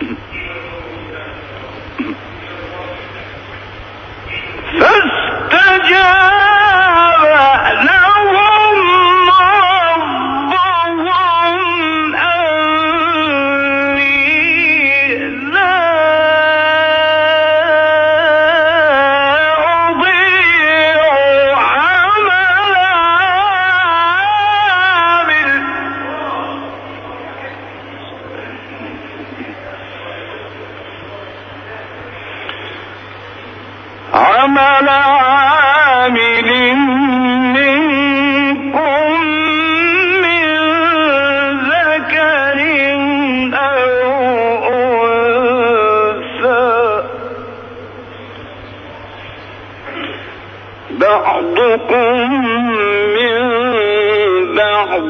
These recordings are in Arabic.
عمل عامل منكم من ذكر أو أنثى بعضكم من بعض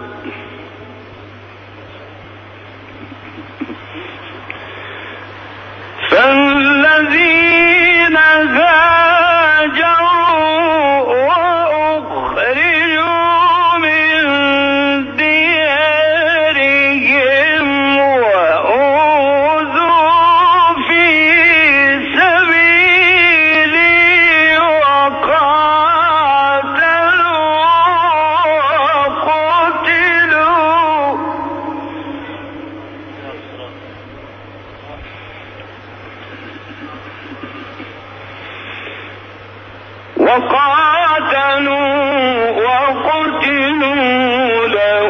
فالذين هاجروا وأخرجوا من ديارهم وأوذوا في سبيلي وقاتلوا وقتلوا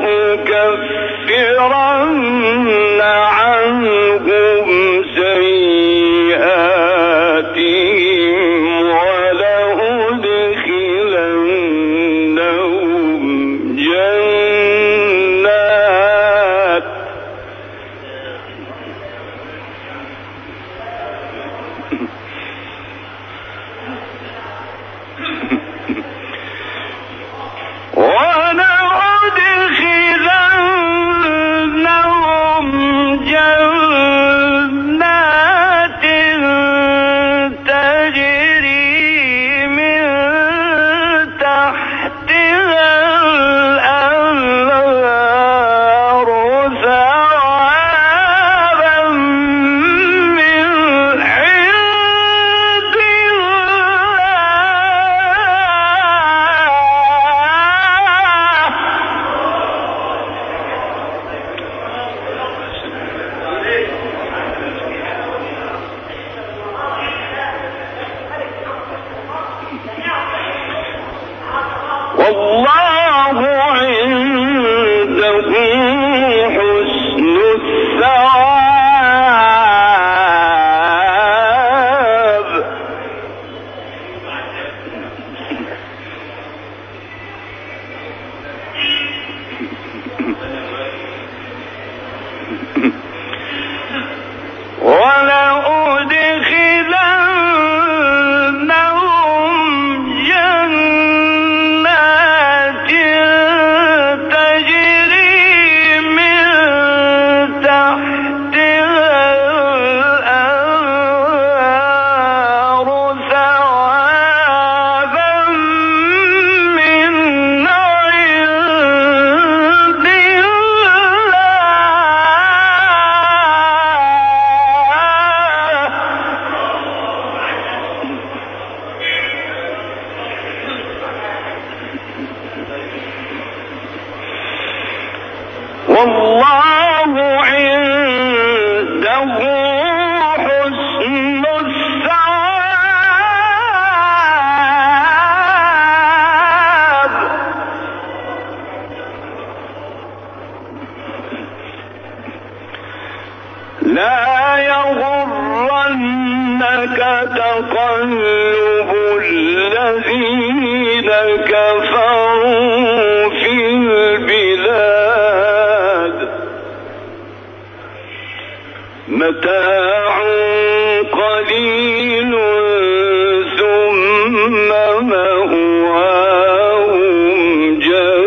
لأكفرن عنهم سيئاتهم ولأدخلنهم جنات تجري من تحتها الأنهار ثوابا من عند والله عنده حسن الثواب ولأدخلنهم جنات تجري من تحتها الأنهار ثوابا من عند والله عنده حسن الثواب لا يغرنك تقلب الذين كفروا في البلاد متاع قليل ثم مأواهم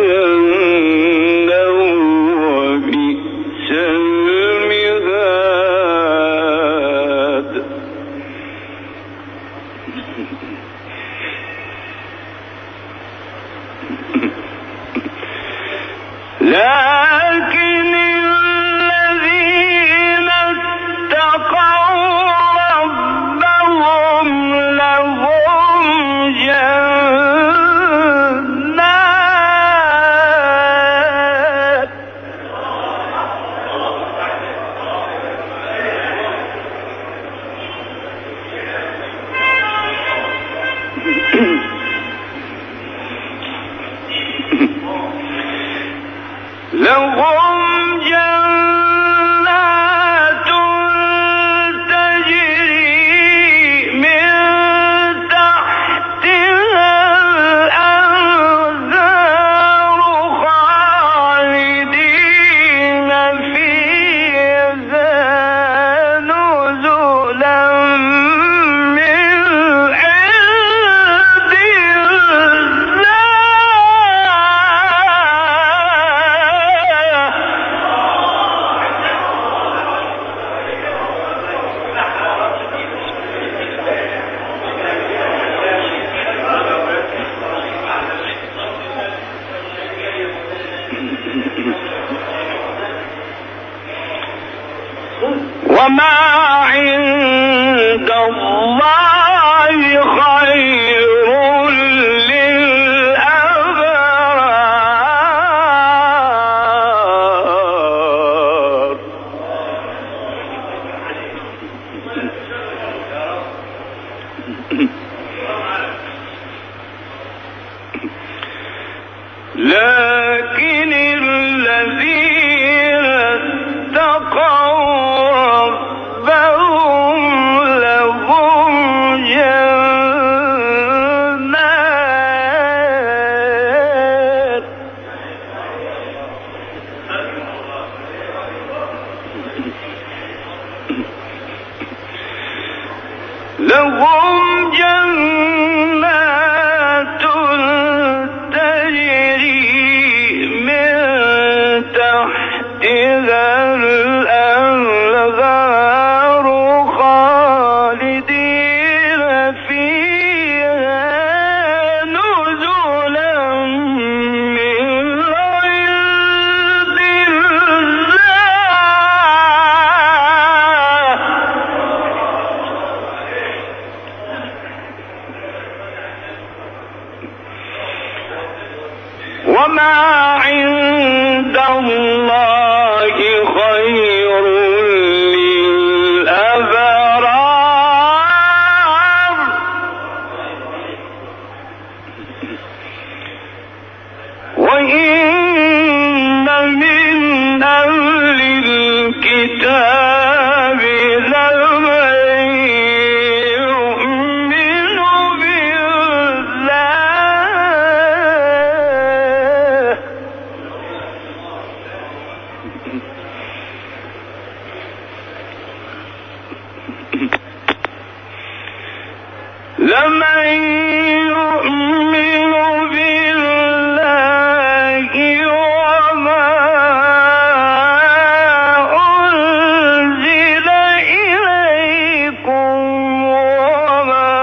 جهنم وبئس المهاد لكن الذين وما عند الله خير للأبرار. لكن الذين اتقوا ربهم لهم جنات تجري من تحتها الأنهار خالدين فيها نزلا من عند الله. وما عند الله خير للأبرار. وإن من أهل الكتاب لمن يؤمن بالله وما أنزل إليكم وما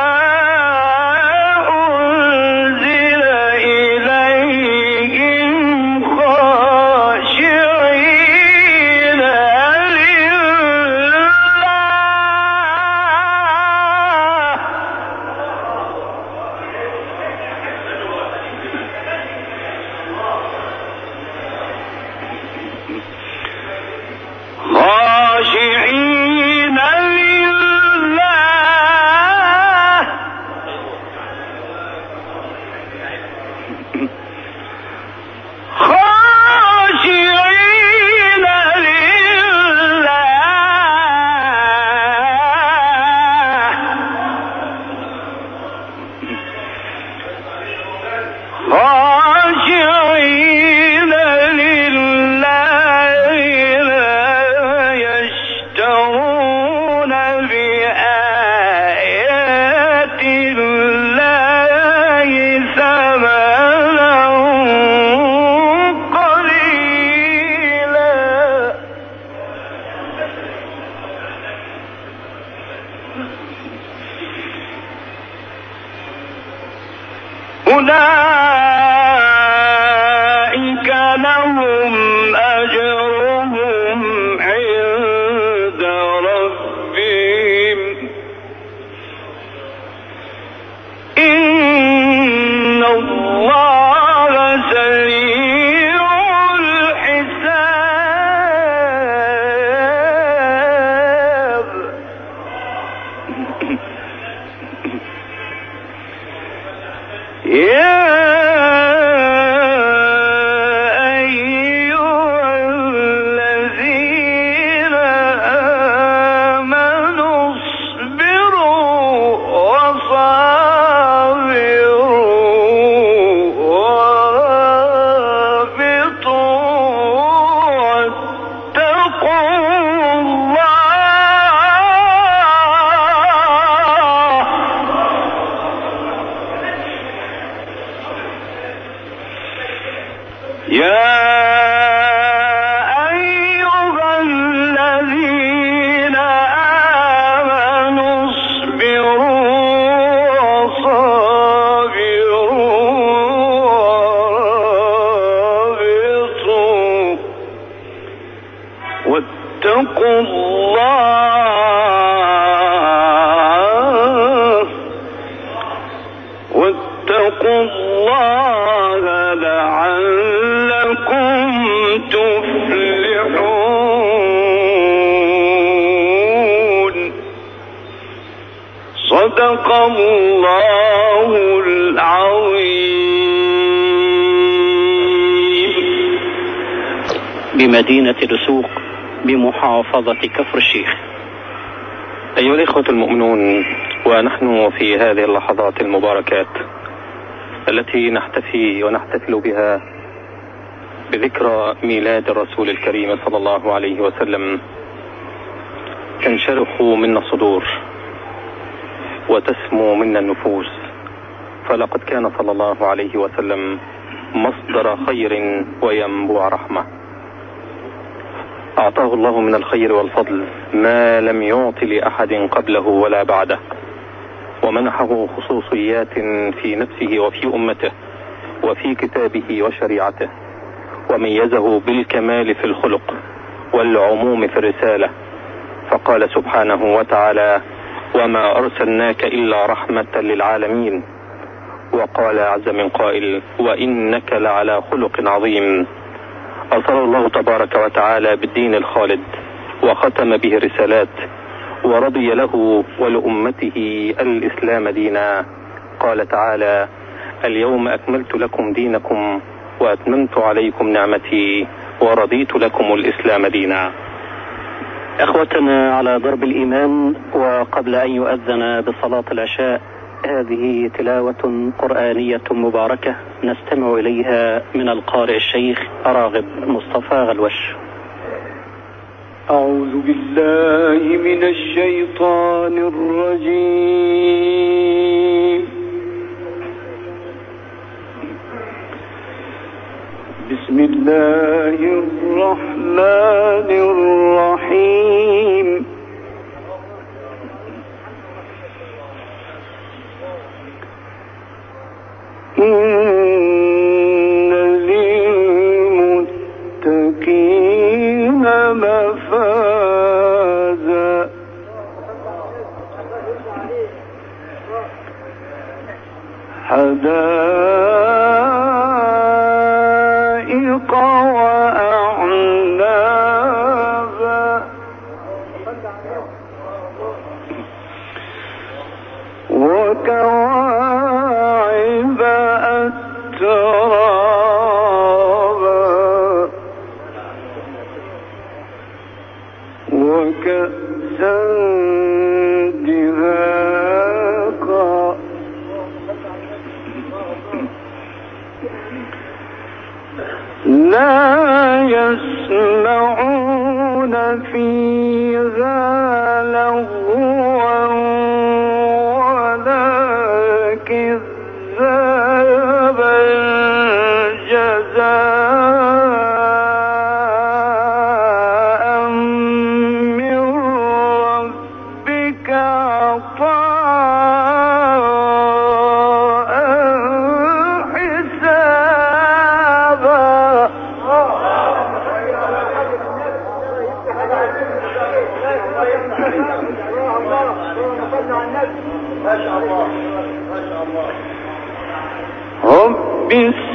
أنزل إليهم خاشعين لله خاشعين لله خاشعين لله خاشعين لله لا يشترون بآيات الله ثمنا قليلا. أولئك لهم أجرهم عند ربهم إن الله سريع الحساب. يا أيها الذين آمنوا اصبروا وصابروا ورابطوا واتقوا الله. يا أيها الذين آمنوا اصبروا وصابروا ورابطوا واتقوا الله لعلكم تفلحون. صدق الله العظيم. بمدينة دسوق بمحافظة كفر الشيخ. أيها الإخوة المؤمنون، ونحن في هذه اللحظات المباركات التي نحتفي ونحتفل بها بذكرى ميلاد الرسول الكريم صلى الله عليه وسلم، تنشرح منا الصدور وتسمو منا النفوس، فلقد كان صلى الله عليه وسلم مصدر خير وينبوع رحمة. أعطاه الله من الخير والفضل ما لم يعط لأحد قبله ولا بعده، ومنحه خصوصيات في نفسه وفي أمته وفي كتابه وشريعته، وميزه بالكمال في الخلق والعموم في الرسالة، فقال سبحانه وتعالى: وما أرسلناك إلا رحمة للعالمين. وقال عز من قائل: وإنك لعلى خلق عظيم. أرسله الله تبارك وتعالى بالدين الخالد وختم به الرسالات، ورضي له ولأمته الإسلام دينا. قال تعالى: اليوم أكملت لكم دينكم وأتممت عليكم نعمتي ورضيت لكم الإسلام دينا. أخوتنا على درب الإيمان، وقبل أن يؤذن بصلاة العشاء، هذه تلاوة قرآنية مباركة نستمع إليها من القارئ الشيخ راغب مصطفى غلوش. أعوذ بالله من الشيطان الرجيم. بسم الله الرحمن الرحيم. إن للمتقين مفازا حدائق وأعنابا وكواعب أترابا وكأسا دهاقا لا يسمعون فيها لغوا ولا كذابا جزاء من ربك عطاء حسابا. رب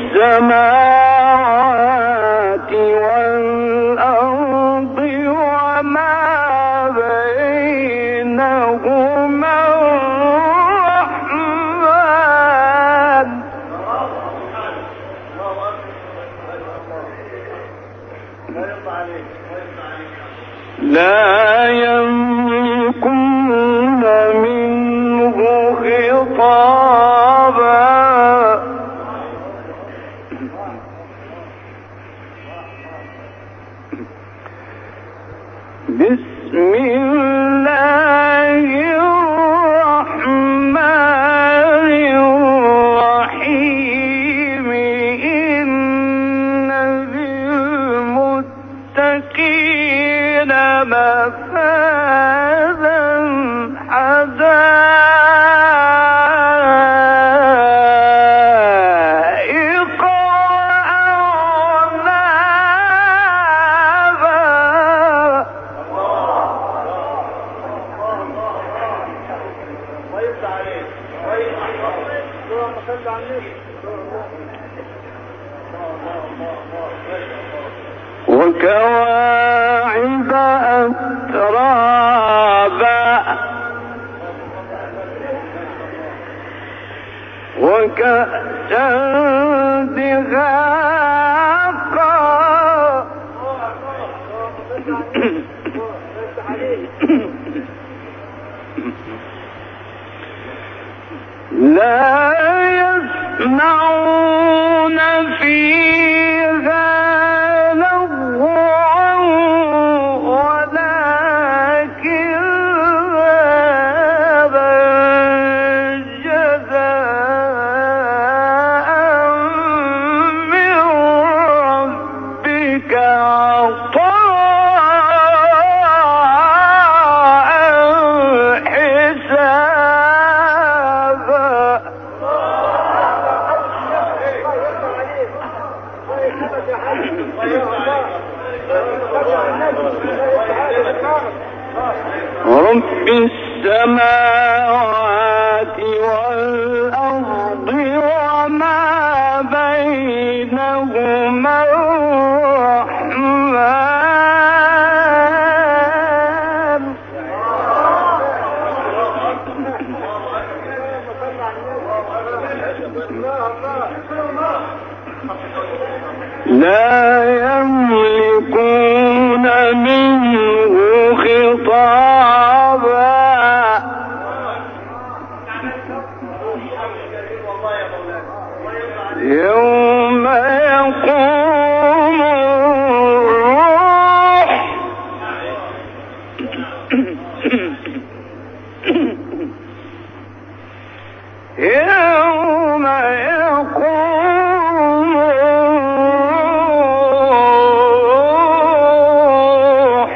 السماوات والأرض وما بينهما الرحمن لا يملكون منه خطابا. بسم الله الرحمن الرحيم. إن للمتقين مفازا حدائق وأعنابا كأسا دهاقا لا يسمعون فيها لغوا ولا كذابا جزاء من ربك عطاء حسابا. رب السماوات والأرض وما بينهما الرحمن لا يملكون منه خطابا يوم يقوم الروح يوم يقوم الروح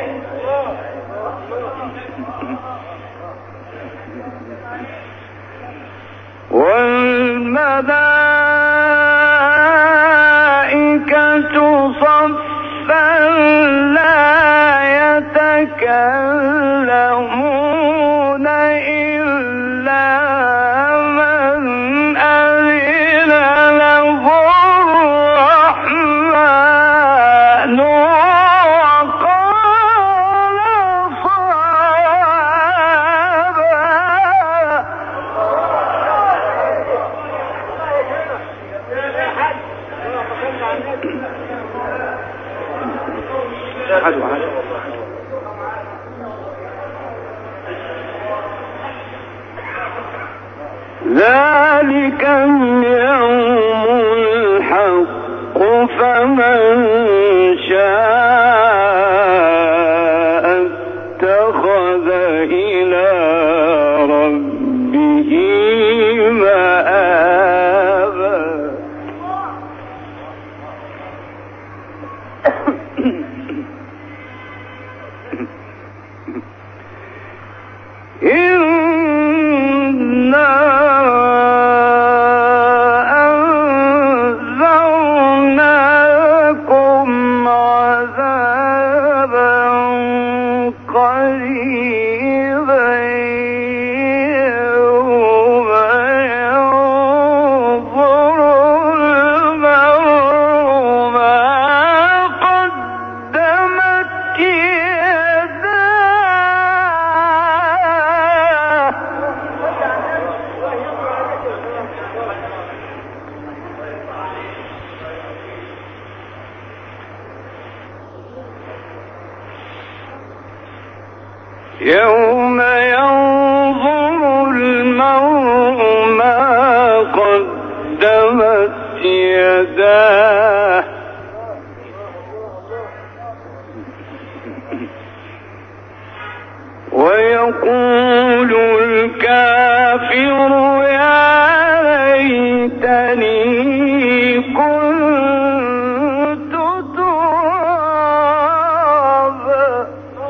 والملائكة صفا لا يتكلمون إلا من أذن له الرحمن وقال صوابا. ذلك اليوم الحق فمن شاء اتخذ إلى ربه مآبا. إنا أنذرناكم عذابا قريبا يوم ينظر المرء ما قدمت يداه يوم ينظر المرء ما قدمت يداه ويقول الكافر يا ليتني كنت ترابا.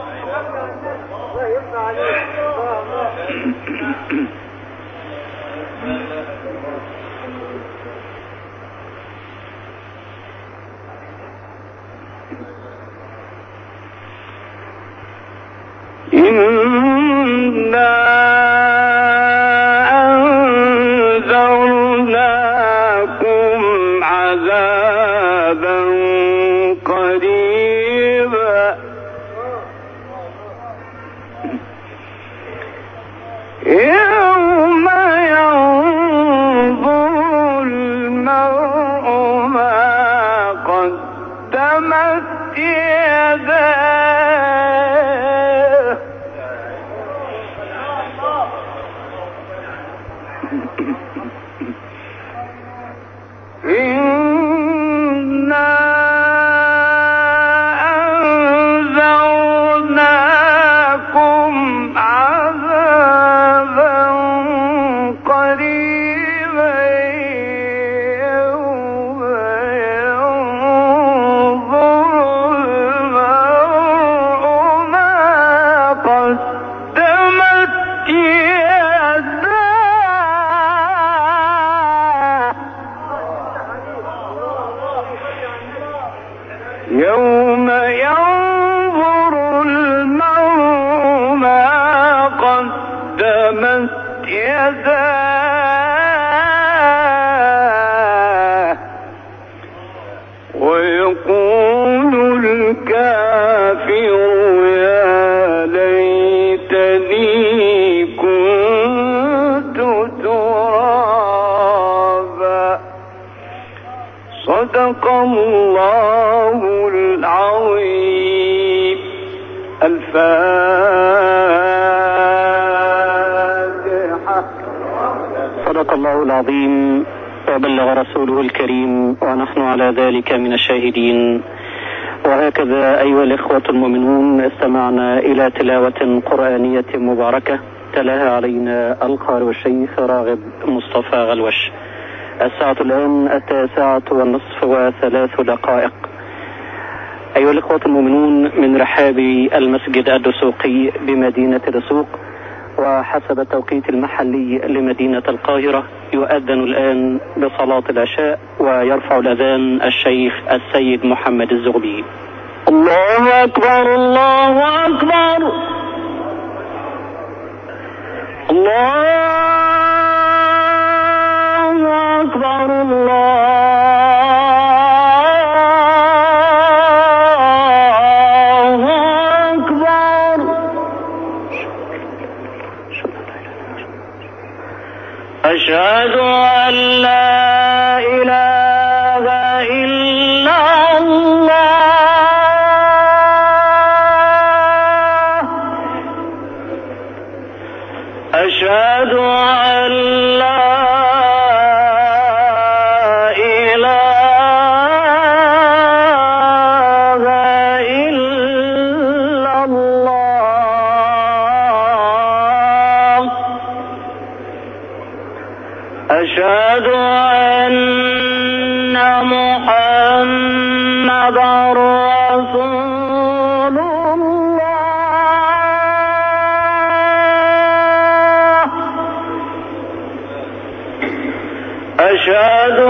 إنا أنذرناكم عذابا قريبا يوم ينظر الفاتحة. صدق الله العظيم وبلغ رسوله الكريم ونحن على ذلك من الشاهدين. وهكذا أيها الإخوة المؤمنون استمعنا إلى تلاوة قرآنية مباركة تلاها علينا القارئ الشيخ راغب مصطفى غلوش. الساعة الآن 9:03. أيها الإخوة المؤمنون من رحاب المسجد الدسوقي بمدينة دسوق، وحسب التوقيت المحلي لمدينة القاهرة يؤذن الآن بصلاة العشاء، ويرفع الأذان الشيخ السيد محمد الزغبي. الله أكبر الله أكبر الله أكبر الله أكبر. أشهد أن لا إله إلا الله. أشهد أن لا إله إلا الله. أشهد أن محمدا رسول الله. أشهد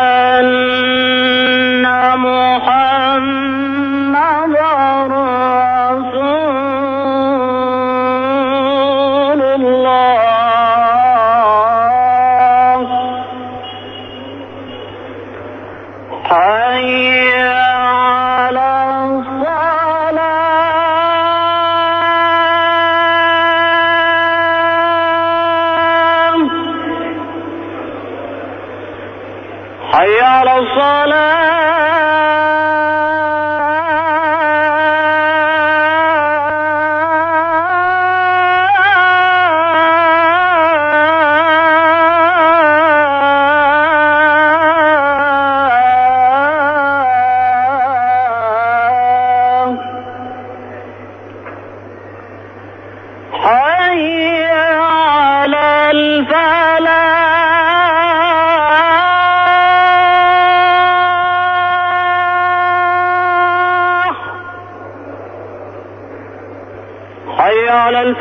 أن محمدا رسول الله. حي على الصلاة. حي على الصلاة. حي على الفلاح. حي على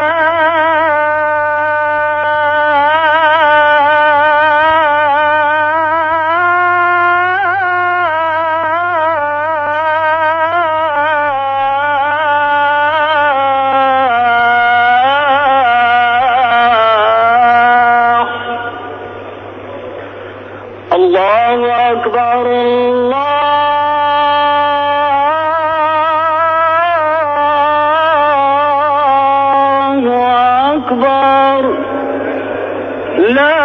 الفلاح. الله أكبر الله أكبر. لا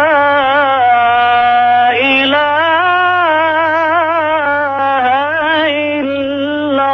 إله إلا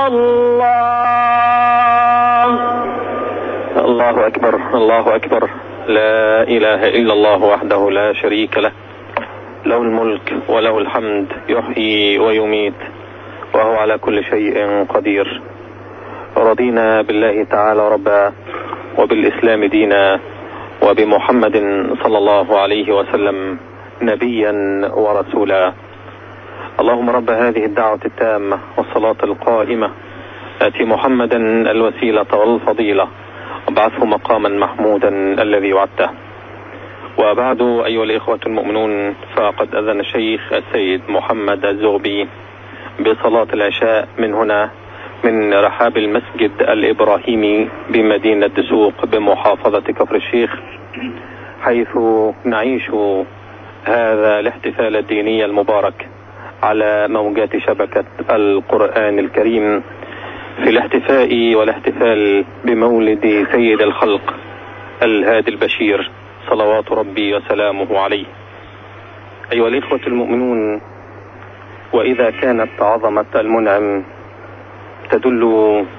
الله. الله أكبر الله أكبر. لا إله إلا الله وحده لا شريك له، له الملك وله الحمد، يحيي ويميت وهو على كل شيء قدير. رضينا بالله تعالى ربا، وبالإسلام دينا، وبمحمد صلى الله عليه وسلم نبيا ورسولا. اللهم رب هذه الدعوة التامة والصلاة القائمة آت محمدا الوسيلة والفضيلة وابعثه مقاما محمودا الذي وعدته. وبعد أيها الإخوة المؤمنون، فقد أذن الشيخ السيد محمد الزغبي بصلاة العشاء من هنا من رحاب المسجد الإبراهيمي بمدينة دسوق بمحافظة كفر الشيخ، حيث نعيش هذا الاحتفال الديني المبارك على موجات شبكة القرآن الكريم في الاحتفاء والاحتفال بمولد سيد الخلق الهادي البشير صلوات ربي وسلامه عليه. أيها الإخوة المؤمنون، وإذا كانت عظمة المنعم تدل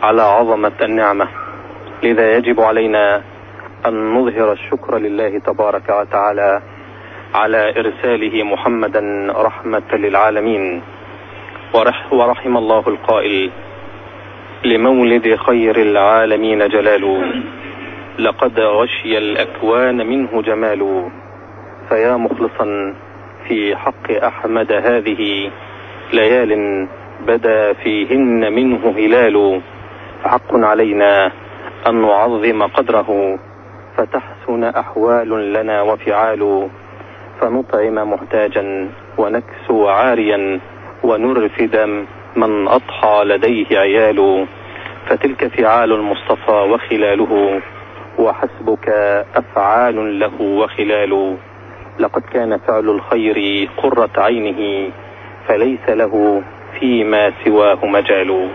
على عظمة النعمة، لذا يجب علينا أن نظهر الشكر لله تبارك وتعالى على إرساله محمدا رحمة للعالمين. ورحم الله القائل: لمولد خير العالمين جلال، لقد غشي الأكوان منه جمال. فيا مخلصا في حق أحمد هذه ليال بدا فيهن منه هلال، فحق علينا أن نعظم قدره فتحسن أحوال لنا وفعال، فنطعم محتاجا ونكسو عاريا ونرفد من أضحى لديه عيال، فتلك فعال المصطفى وخلاله، وحسبك أفعال له وخلال. لقد كان فعل الخير قرة عينه، فليس له فيما سواه مجال.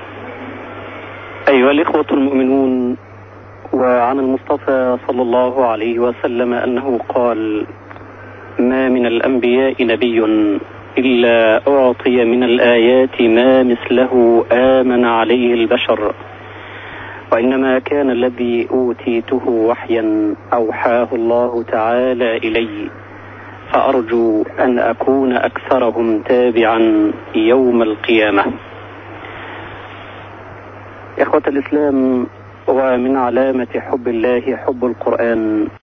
أيها الإخوة المؤمنون، وعن المصطفى صلى الله عليه وسلم أنه قال: ما من الأنبياء نبي إلا أعطي من الآيات ما مثله آمن عليه البشر، وإنما كان الذي أوتيته وحيا أوحاه الله تعالى إلي، فأرجو أن أكون أكثرهم تابعا يوم القيامة. إخوة الإسلام، ومن علامة حب الله حب القرآن،